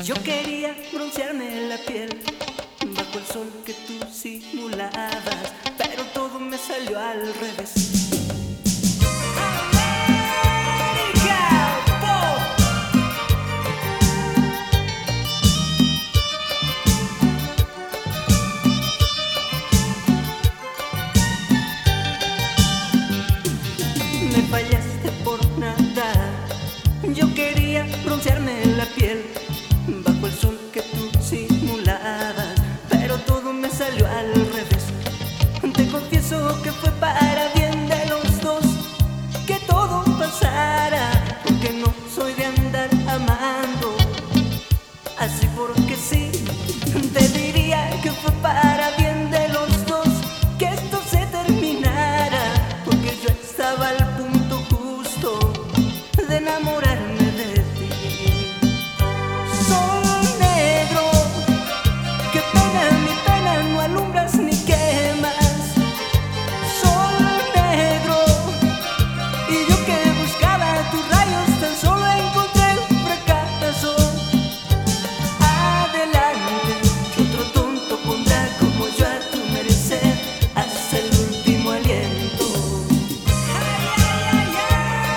Yo quería broncearme la piel bajo el sol que tú simulabas, pero todo me salió al revés. Me fallaste por nada. Yo quería broncearme la piel bajo el sol que tú simulabas, pero todo me salió al revés. Te confieso que fue para bien de los dos que todo pasara, porque no soy de andar amando así porque sí. Te diría que fue para bien de los dos que esto se terminara, porque yo estaba al punto justo de enamorarme de ti. Sol negro, qué pena, mi pena no alumbras ni quemas. Sol negro, y yo que buscaba tus rayos tan solo encontré el fracaso. Adelante, que otro tonto pondrá como yo a tu merecer hasta el último aliento. Ay, ay, ay,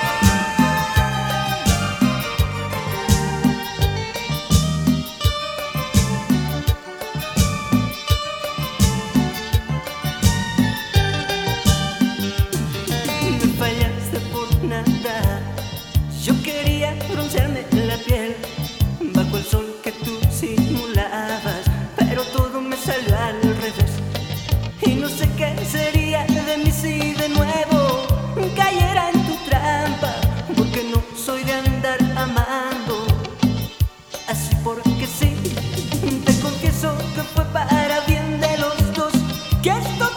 ay. Me fallaste por nada. Yo quería broncearme la piel bajo el sol que tú simulabas, pero todo me salió al revés. Y no sé qué sería de mí si de nuevo cayera en tu trampa, porque no soy de andar amando así porque sí. Te confieso que fue para bien de los dos que esto